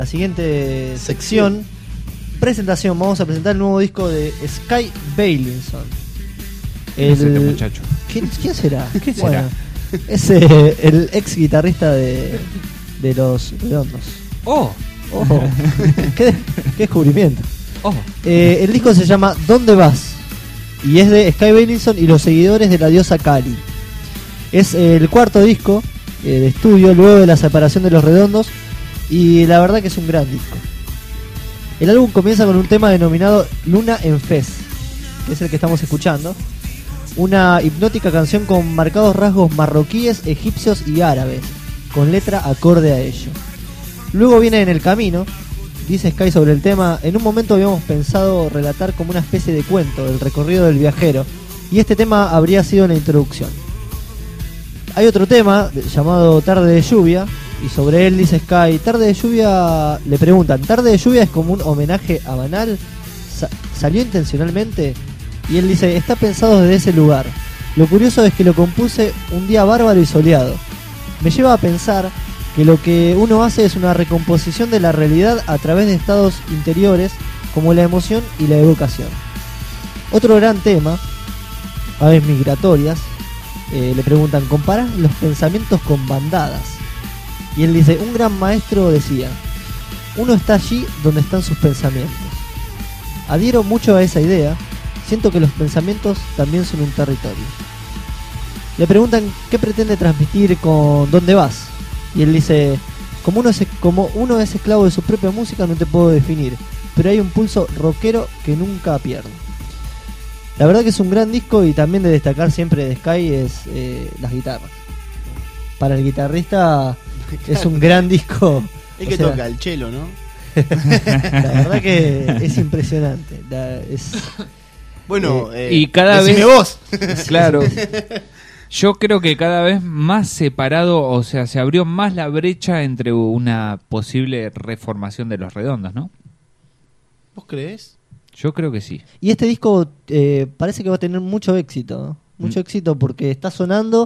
La siguiente sección, presentación. Vamos a presentar el nuevo disco de Skye Beilinson. ¿Quién es este muchacho? ¿Quién será? ¿Qué Bueno, será? es el ex guitarrista de Los Redondos. ¡Oh! Ojo, qué descubrimiento. ¡Oh! El disco se llama ¿Dónde vas? Y es de Skye Beilinson y los seguidores de la diosa Kali. Es el cuarto disco de estudio luego de la separación de Los Redondos, y la verdad que es un gran disco. El álbum comienza con un tema denominado Luna en Fez, que es el que estamos escuchando. Una hipnótica canción con marcados rasgos marroquíes, egipcios y árabes, con letra acorde a ello. Luego viene En el Camino. Dice Skye sobre el tema: en un momento habíamos pensado relatar como una especie de cuento el recorrido del viajero, y este tema habría sido la introducción. Hay otro tema llamado Tarde de Lluvia, y sobre él dice Skye: Tarde de Lluvia, le preguntan, ¿Tarde de Lluvia es como un homenaje a Manal? ¿Salió intencionalmente? Y él dice: está pensado desde ese lugar. Lo curioso es que lo compuse un día bárbaro y soleado. Me lleva a pensar que lo que uno hace es una recomposición de la realidad a través de estados interiores como la emoción y la evocación. Otro gran tema, Aves Migratorias, le preguntan: ¿comparás los pensamientos con bandadas? Y él dice: un gran maestro decía, uno está allí donde están sus pensamientos. Adhiero mucho a esa idea, siento que los pensamientos también son un territorio. Le preguntan qué pretende transmitir con ¿Dónde vas? Y él dice: como uno es esclavo de su propia música, no te puedo definir, pero hay un pulso rockero que nunca pierdo. La verdad que es un gran disco, y también de destacar siempre de Skye es las guitarras. Para el guitarrista es un gran disco. El que toca el cello, ¿no? La verdad que es impresionante. Bueno, y cada decime vez vos. Claro. Yo creo que cada vez más separado, o sea, se abrió más la brecha entre una posible reformación de Los Redondos, ¿no? ¿Vos creés? Yo creo que sí. Y este disco parece que va a tener mucho éxito, ¿no? Mucho éxito porque está sonando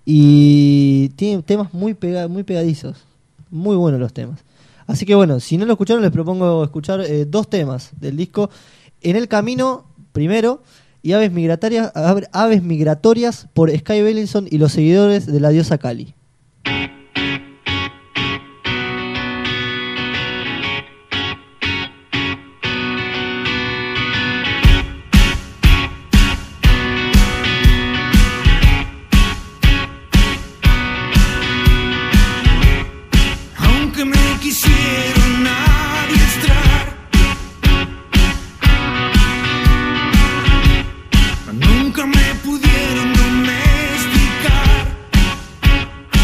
y tiene temas muy pegadizos. Muy buenos los temas. Así que bueno, si no lo escucharon, les propongo escuchar dos temas del disco. En el Camino, primero, y Aves Migratorias por Skye Beilinson y los seguidores de la diosa Kali. Aunque me quisieron adiestrar, nunca me pudieron domesticar.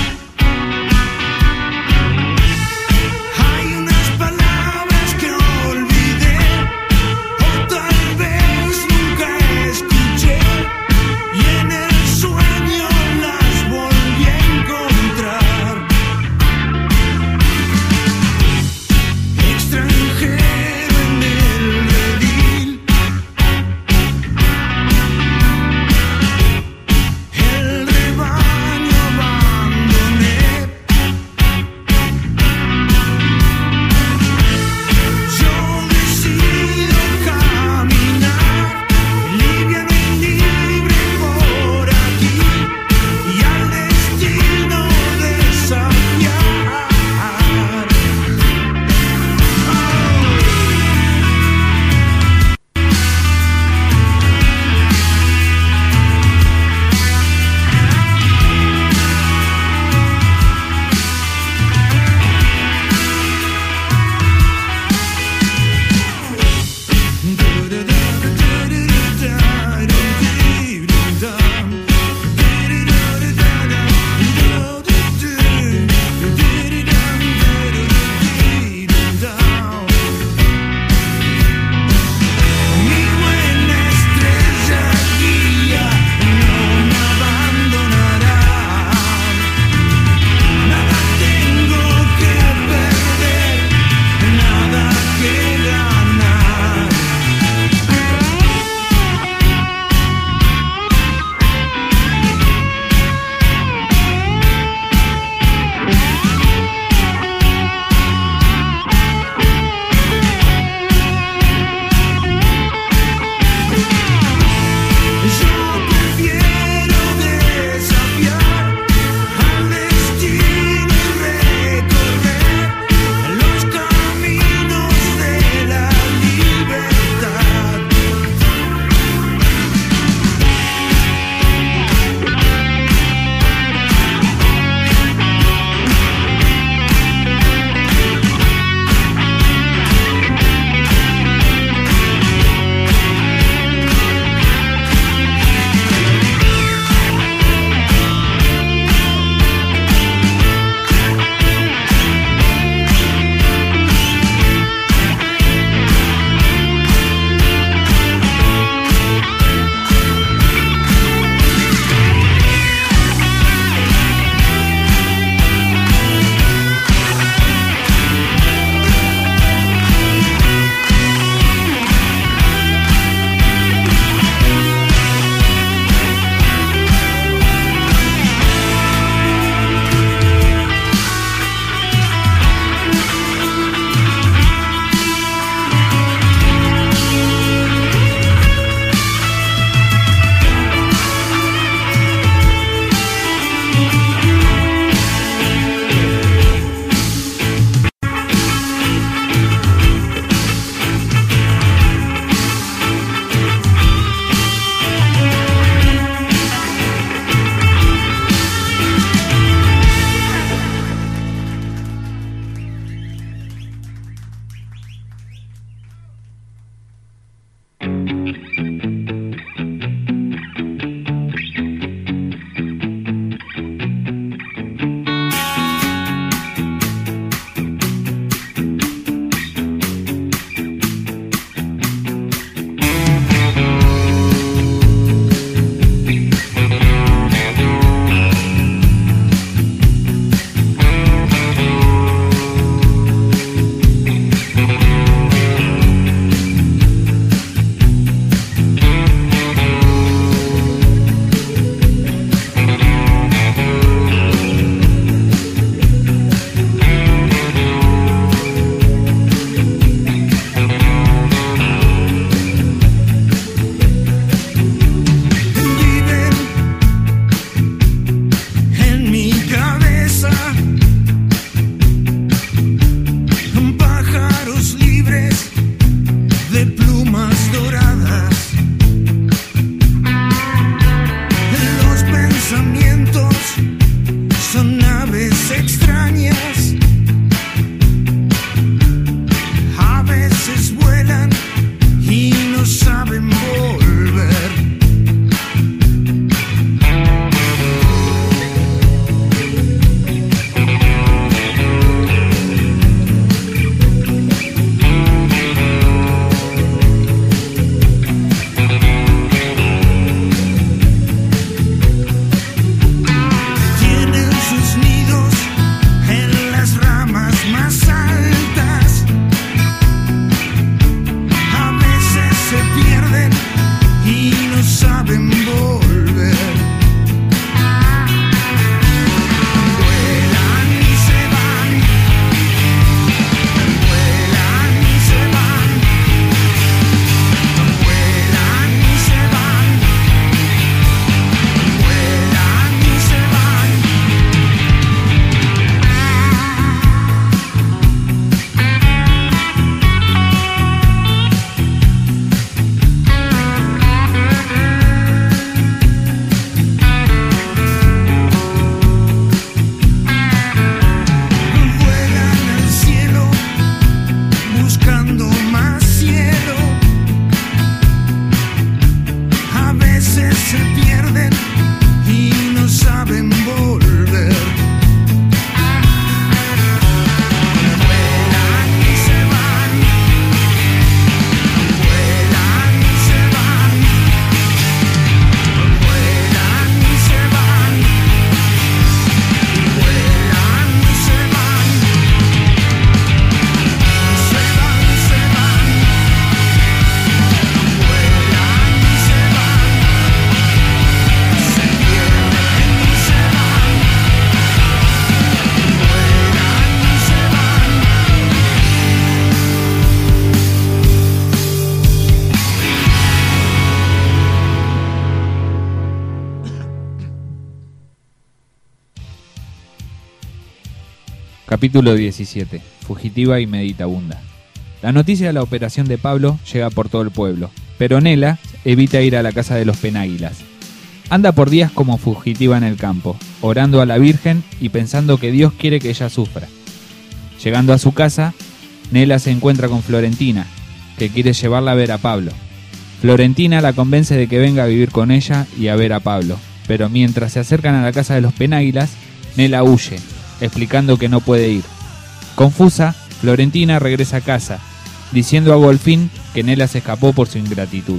Capítulo 17. Fugitiva y meditabunda. La noticia de la operación de Pablo llega por todo el pueblo, pero Nela evita ir a la casa de los Penáguilas. Anda por días como fugitiva en el campo, orando a la Virgen y pensando que Dios quiere que ella sufra. Llegando a su casa, Nela se encuentra con Florentina, que quiere llevarla a ver a Pablo. Florentina la convence de que venga a vivir con ella y a ver a Pablo, pero mientras se acercan a la casa de los Penáguilas, Nela huye, explicando que no puede ir. Confusa, Florentina regresa a casa, diciendo a Golfín que Nela se escapó por su ingratitud.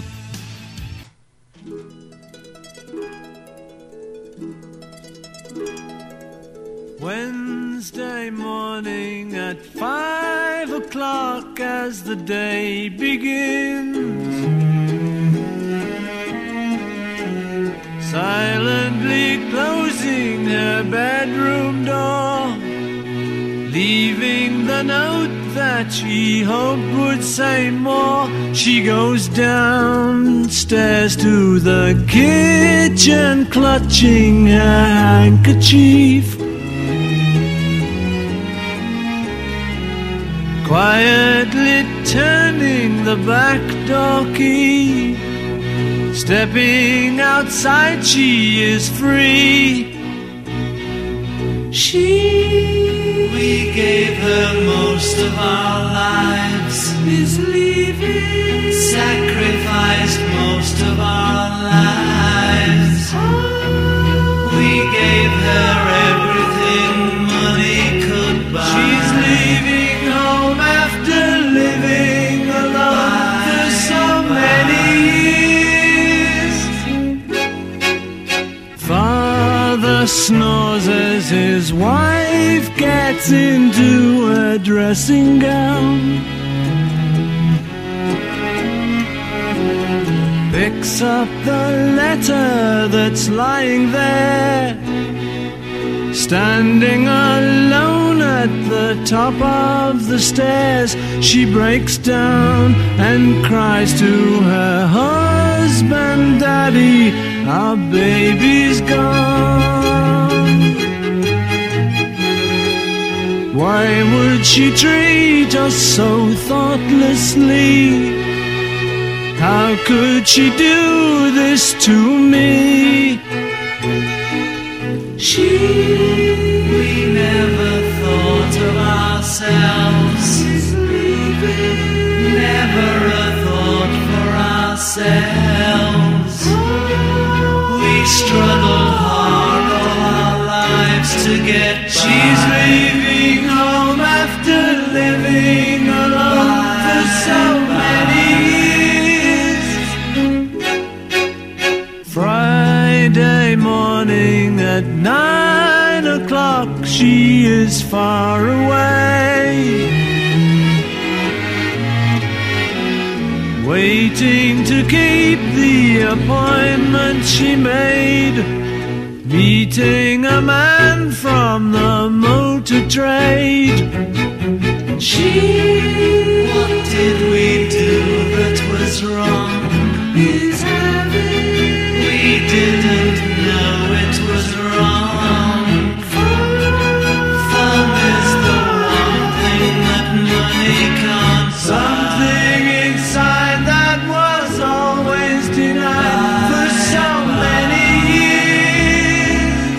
Wednesday morning at 5 o'clock as the day begins, silently closing her bedroom door, leaving the note that she hoped would say more. She goes downstairs to the kitchen, clutching her handkerchief, quietly turning the back door key. Stepping outside, she is free. We gave her most of our lives, is leaving, sacrificed most of our lives. We gave her everything money could buy. She's leaving home after living alone for so many years. Father snores as his wife gets into a dressing gown, picks up the letter that's lying there, standing alone at the top of the stairs. She breaks down and cries to her husband, "Daddy, our baby's gone." Why would she treat us so thoughtlessly? How could she do this to me? We never thought of ourselves, never a thought for ourselves. We struggled hard all our lives to get by. She's leaving home after living alone for so many years. Friday morning at 9 o'clock, she is far away, waiting to keep the appointment she made, meeting a man from the motor trade. What did we do that was wrong? We didn't know it was wrong. Fun is the one thing that money can't buy. Something inside that was always denied for so many years.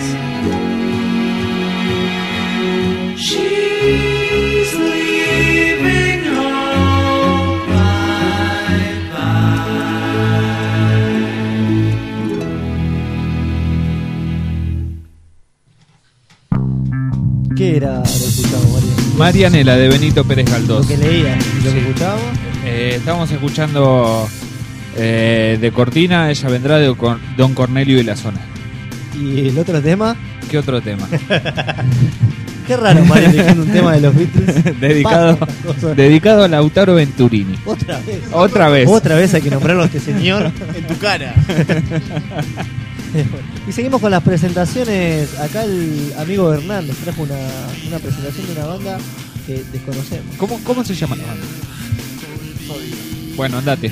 She's leaving home, bye-bye. ¿Qué era lo que escuchábamos, María? Marianela de Benito Pérez Galdós. Lo que leía, lo que escuchábamos. Estamos escuchando de cortina Ella vendrá de Don Cornelio y la zona. ¿Y el otro tema? ¿Qué otro tema? Qué raro, Mario, eligiendo un tema de los Beatles. dedicado a Lautaro Venturini. Otra vez. Otra vez hay que nombrarlo a este señor. En tu cara. Y seguimos con las presentaciones. Acá el amigo Hernán nos trajo una presentación de una banda que desconocemos. ¿Cómo se llama la banda? Bueno, andate.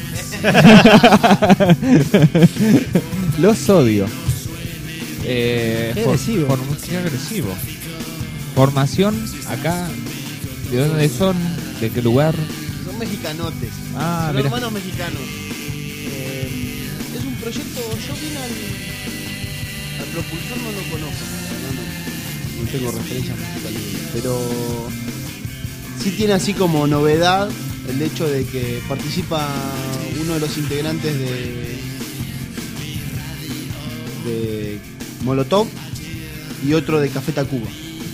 Los odio. Qué agresivo. Qué agresivo. Formación acá, ¿de dónde son? ¿De qué lugar? Son mexicanotes. Ah, Son mira. hermanos mexicanos. Es un proyecto, yo vine al propulsor, no lo conozco. No tengo referencias musicales. Pero sí tiene así como novedad el hecho de que participa uno de los integrantes de Molotov y otro de Café Tacuba.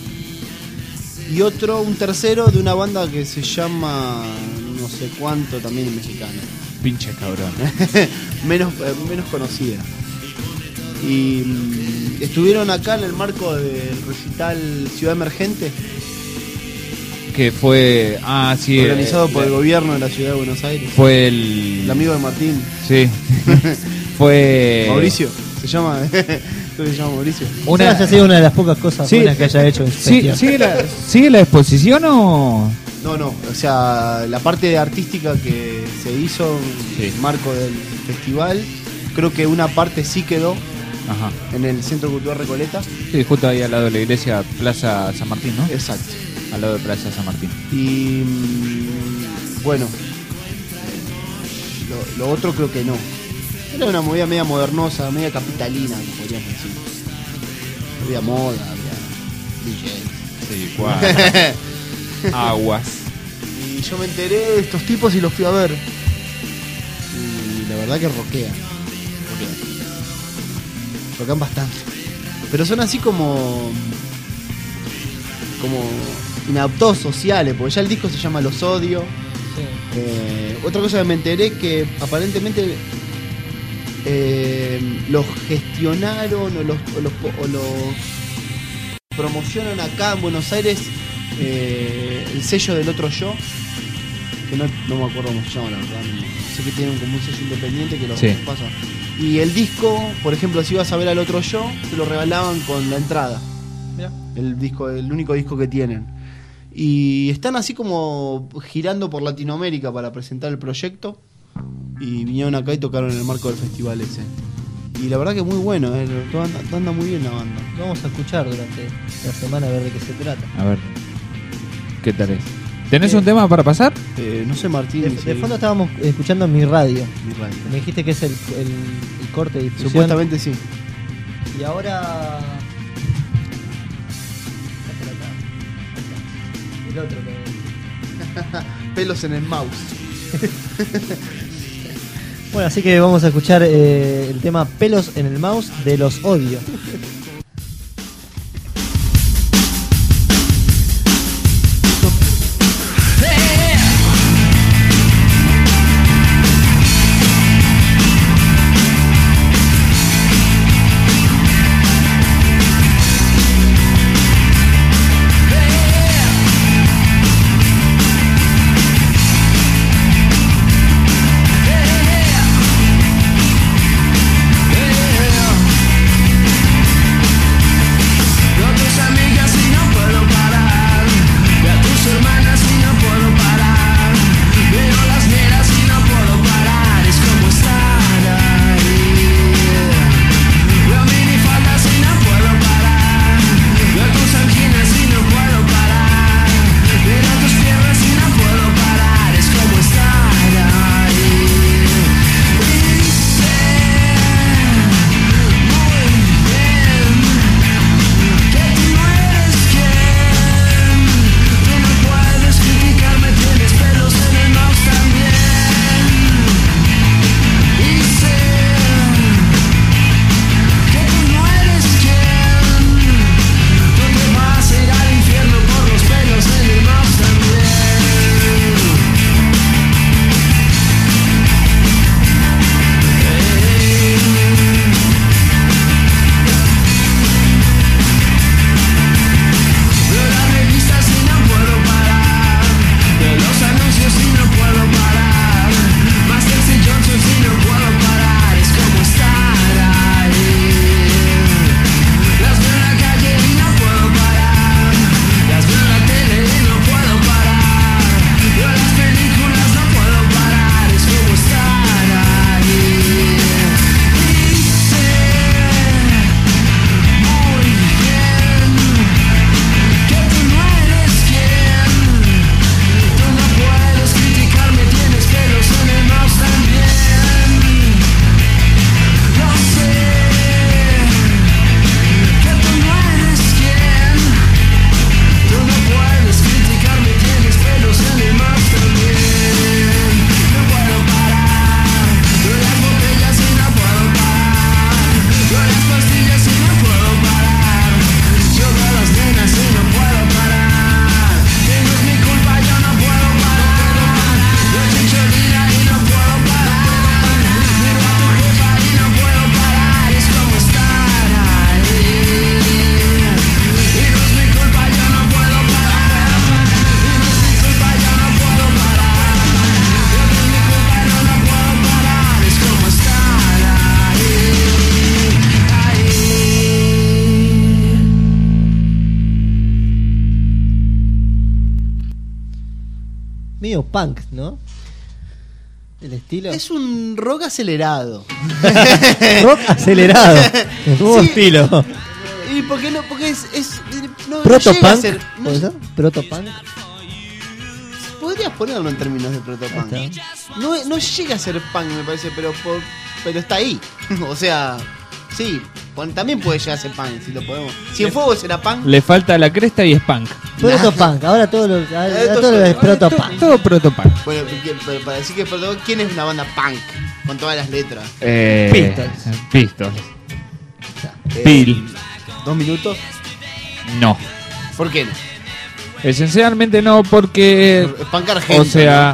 Y un tercero de una banda que se llama no sé cuánto, también mexicana. Pinche cabrón. menos conocida. Y estuvieron acá en el marco del recital Ciudad Emergente, Que fue. Ah, sí. organizado por el gobierno de la ciudad de Buenos Aires. Fue el. El amigo de Martín, Sí. Fue. Mauricio, se llama, creo que se llama Mauricio. Una ha sido una de las pocas cosas Sí. buenas que haya hecho en su Sí, festival. ¿Sigue la exposición o.? No, o sea, la parte artística que se hizo en Sí. el marco del festival, creo que una parte sí quedó Ajá. en el Centro Cultural Recoleta. Sí, justo ahí al lado de la iglesia, Plaza San Martín, ¿no? Exacto. Al lado de Plaza San Martín. Y bueno, lo otro creo que no. Era una movida media modernosa, media capitalina, podríamos decir. Había moda, había DJs. Sí, cuadra. Aguas. Y yo me enteré de estos tipos y los fui a ver. Y la verdad que rockean. Rockean bastante. Pero son así como inadaptados sociales, porque ya el disco se llama Los Odio. Otra cosa que me enteré que aparentemente los gestionaron o los promocionan acá en Buenos Aires el sello del Otro Yo, que no me acuerdo cómo se llama, la verdad. Sé que tienen como un sello independiente que lo Sí. pasa. Y el disco, por ejemplo, si ibas a ver al Otro Yo, te lo regalaban con la entrada. Mirá. El único disco que tienen. Y están así como girando por Latinoamérica para presentar el proyecto. Y vinieron acá y tocaron en el marco del festival ese. Y la verdad que muy bueno, anda muy bien la banda. Lo vamos a escuchar durante la semana a ver de qué se trata. A ver. ¿Qué tal es? ¿Tenés Sí. un tema para pasar? No sé, Martín. De fondo estábamos escuchando Mi Radio. Mi radio. Me dijiste que es el corte de difusión. Supuestamente sí. Y ahora. Está por acá. El otro que. Pelos en el mouse. Bueno, así que vamos a escuchar el tema Pelos en el Mouse de Los Odio. Yeah. medio punk, ¿no? El estilo. Es un rock acelerado. Rock acelerado. Nuevo Sí. estilo. ¿Y por qué no? Porque no llega a Protopunk. ser. No, ¿Puede ser? Protopunk. podrías ponerlo en términos de protopunk. Ahí está. No llega a ser punk, me parece, pero está ahí. O sea, sí, también puede llegar a ser punk, si lo podemos. Si en fuego será punk. Le falta la cresta y es punk. Protopunk. Ahora todo lo es protopunk. Todo protopunk. Bueno, pero para decir que es protopunk, ¿quién es una banda punk? Con todas las letras. Pistols. Pil. 2 minutos. No. ¿Por qué no? Esencialmente no, porque... Es punk argentino. O sea...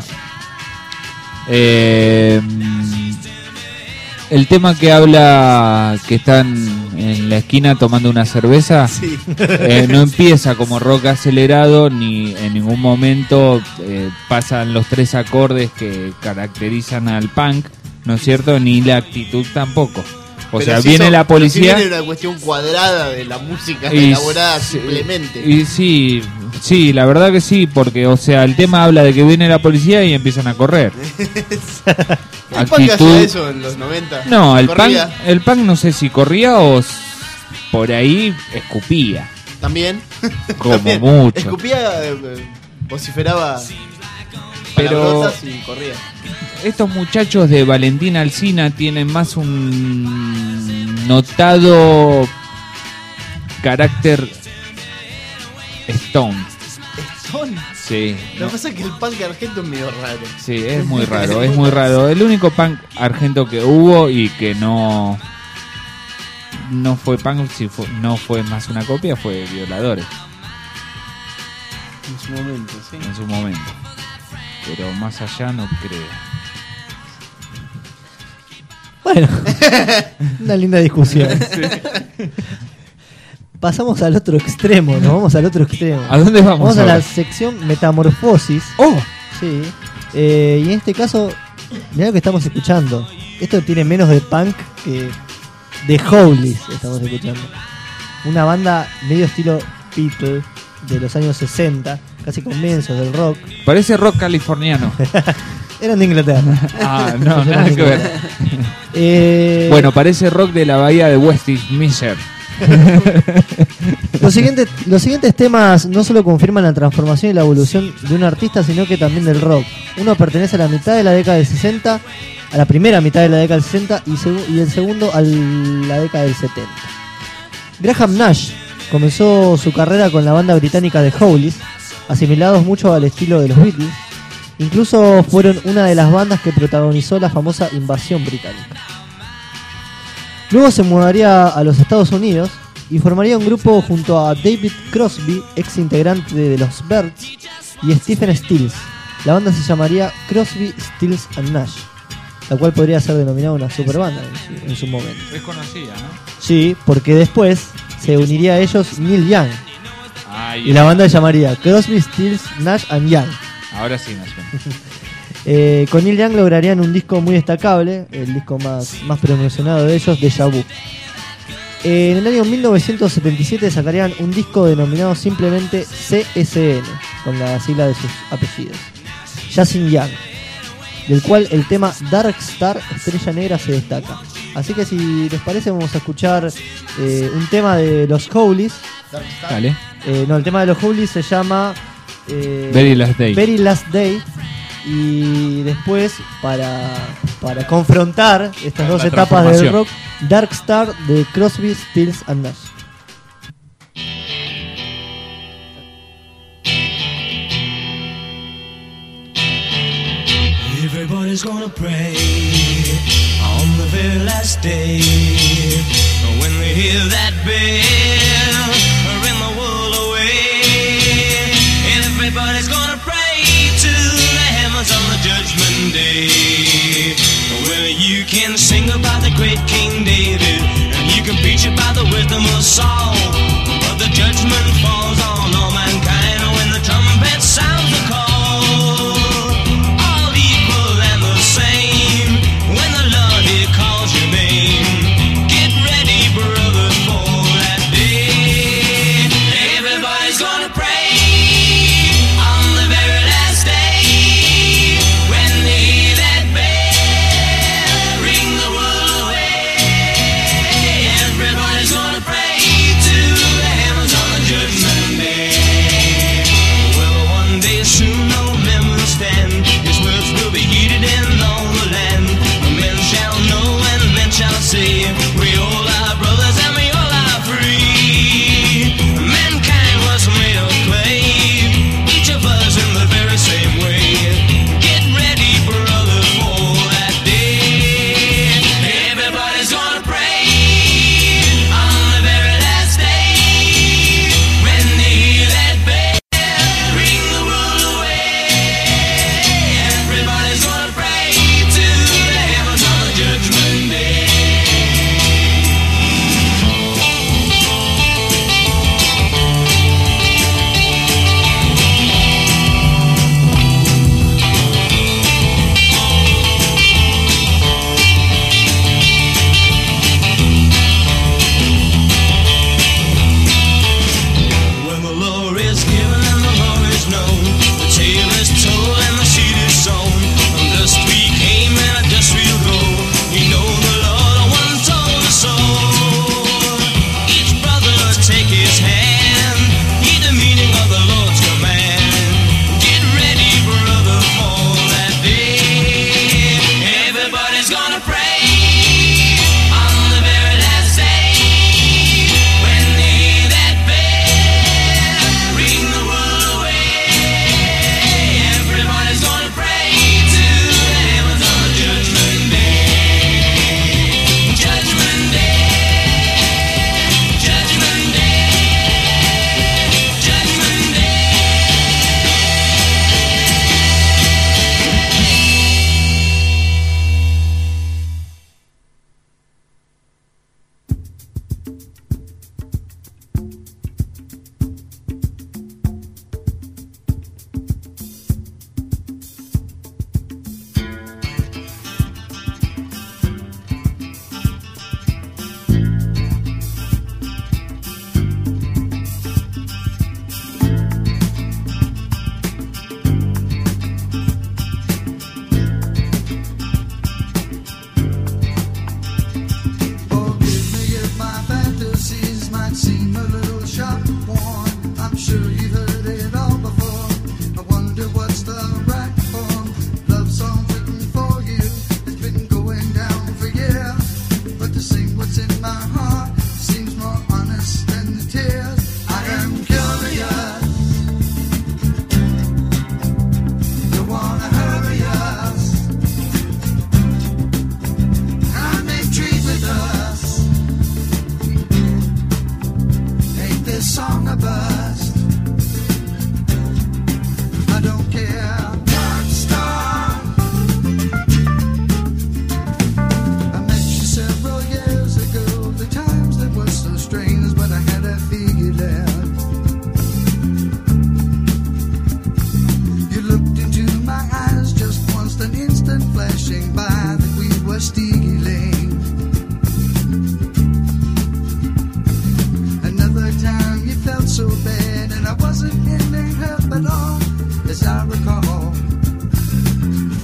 el tema que habla que están en la esquina tomando una cerveza, Sí. no empieza como rock acelerado, ni en ningún momento pasan los 3 acordes que caracterizan al punk, ¿no es cierto? Ni la actitud tampoco. O Pero sea, si viene la policía... Si viene una cuestión cuadrada de la música y elaborada sí, simplemente. Y sí, la verdad que sí, porque, o sea, el tema habla de que viene la policía y empiezan a correr. ¿El punk hacía eso en los 90? No, ¿Corría? el punk no sé si corría o por ahí escupía. También. Como También. mucho. Escupía, vociferaba Pero- palabrotas y corría. Estos muchachos de Valentín Alsina tienen más un notado carácter Stone. Stone. Sí. Lo que pasa es que el punk argento es medio raro. Sí, es muy raro, es muy raro. El único punk argento que hubo y que no fue punk, no fue más una copia, fue Violadores En su momento, sí. en su momento. Pero más allá no creo. Bueno, una linda discusión. Pasamos al otro extremo, nos vamos al otro extremo. ¿A dónde vamos Vamos a ahora? la sección Metamorfosis. ¡Oh! Sí. Y en este caso, mirá lo que estamos escuchando. Esto tiene menos de punk que de Howlis estamos escuchando. Una banda medio estilo People de los años 60, casi comienzos del rock. Parece rock californiano. Eran de Inglaterra. Ah, no, Eran nada de que ver. Inglaterra. Bueno, parece rock de la bahía de Westminster. Los siguientes temas no solo confirman la transformación y la evolución de un artista, sino que también del rock. Uno pertenece a la mitad de la década del 60, a la primera mitad de la década del 60 y el segundo a la década del 70. Graham Nash comenzó su carrera con la banda británica de Howlis, asimilados mucho al estilo de los Beatles. Incluso fueron una de las bandas que protagonizó la famosa invasión británica. Luego se mudaría a los Estados Unidos y formaría un grupo junto a David Crosby, ex integrante de los Byrds, y Stephen Stills. La banda se llamaría Crosby, Stills and Nash, la cual podría ser denominada una superbanda en su momento. Es conocida, ¿no? Sí, porque después se uniría a ellos Neil Young Ay, y la banda se llamaría Crosby, Stills, Nash and Young. ahora sí me suena. Con Neil Young lograrían un disco muy destacable, el disco más promocionado de ellos, Deja Vu. En el año 1977 sacarían un disco denominado simplemente CSN, con la sigla de sus apellidos, Jason Young, del cual el tema Dark Star, Estrella Negra, se destaca. Así que si les parece vamos a escuchar un tema de los Howlis. Dale. No, el tema de los Howlis se llama Very Last Day. Very Last Day. Y después, para confrontar estas dos La etapas del transformación. rock, Dark Star de Crosby, Stills and Nash. Everybody's gonna pray on the very last day. When they hear that bell, ring the world away. Everybody's gonna pray to the heavens on the judgment day. Well, you can sing about the great King David, and you can preach about the wisdom of Saul, but the judgment falls on